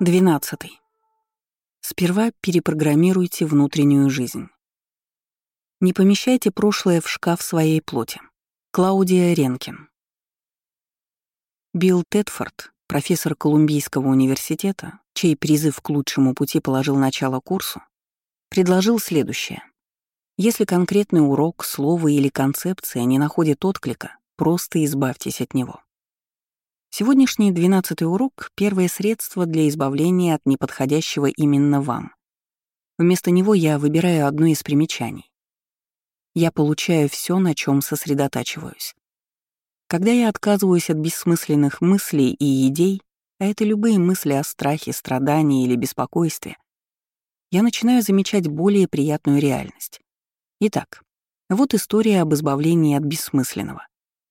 12. Сперва перепрограммируйте внутреннюю жизнь. Не помещайте прошлое в шкаф своей плоти. Клаудия Ренкин. Билл Тедфорд, профессор Колумбийского университета, чей призыв к лучшему пути положил начало курсу, предложил следующее. Если конкретный урок, слово или концепция не находит отклика, просто избавьтесь от него. Сегодняшний 12-й урок — первое средство для избавления от неподходящего именно вам. Вместо него я выбираю одно из примечаний. Я получаю все, на чем сосредотачиваюсь. Когда я отказываюсь от бессмысленных мыслей и идей, а это любые мысли о страхе, страдании или беспокойстве, я начинаю замечать более приятную реальность. Итак, вот история об избавлении от бессмысленного.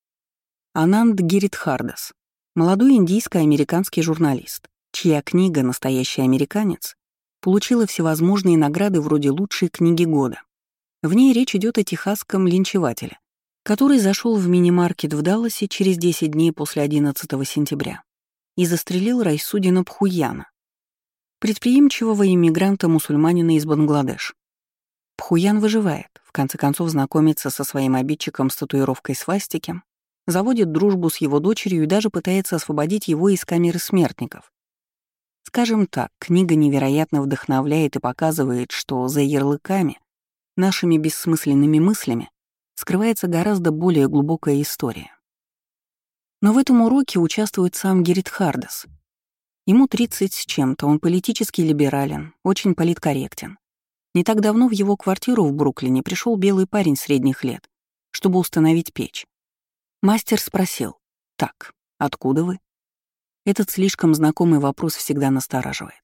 Ананд Гиридхардас, молодой индийско-американский журналист, чья книга «Настоящий американец» получила всевозможные награды вроде лучшей книги года. В ней речь идет о техасском линчевателе, который зашел в мини-маркет в Далласе через 10 дней после 11 сентября и застрелил Райсуддина Пхуяна, предприимчивого иммигранта-мусульманина из Бангладеш. Пхуян выживает, в конце концов знакомится со своим обидчиком с татуировкой свастики, заводит дружбу с его дочерью и даже пытается освободить его из камеры смертников. Скажем так, книга невероятно вдохновляет и показывает, что за ярлыками, нашими бессмысленными мыслями, скрывается гораздо более глубокая история. Но в этом уроке участвует сам Гиридхардас. Ему 30 с чем-то, он политически либерален, очень политкорректен. Не так давно в его квартиру в Бруклине пришел белый парень средних лет, чтобы установить печь. Мастер спросил: «Так, откуда вы?» Этот слишком знакомый вопрос всегда настораживает.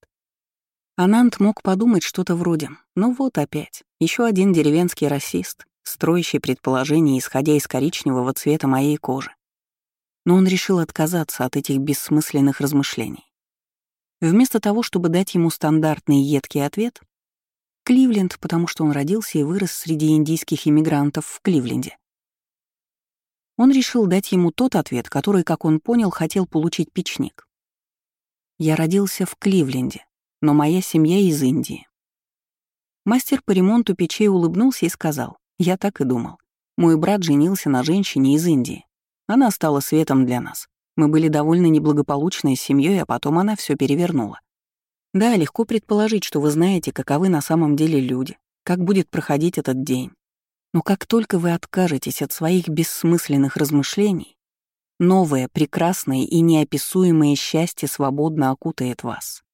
Ананд мог подумать что-то вроде: «Ну вот опять, еще один деревенский расист, строящий предположения, исходя из коричневого цвета моей кожи». Но он решил отказаться от этих бессмысленных размышлений. Вместо того, чтобы дать ему стандартный едкий ответ — Кливленд, потому что он родился и вырос среди индийских иммигрантов в Кливленде, он решил дать ему тот ответ, который, как он понял, хотел получить печник. «Я родился в Кливленде, но моя семья из Индии». Мастер по ремонту печей улыбнулся и сказал: «Я так и думал. Мой брат женился на женщине из Индии. Она стала светом для нас. Мы были довольно неблагополучной семьей, а потом она все перевернула. Да, легко предположить, что вы знаете, каковы на самом деле люди, как будет проходить этот день. Но как только вы откажетесь от своих бессмысленных размышлений, новое, прекрасное и неописуемое счастье свободно окутает вас».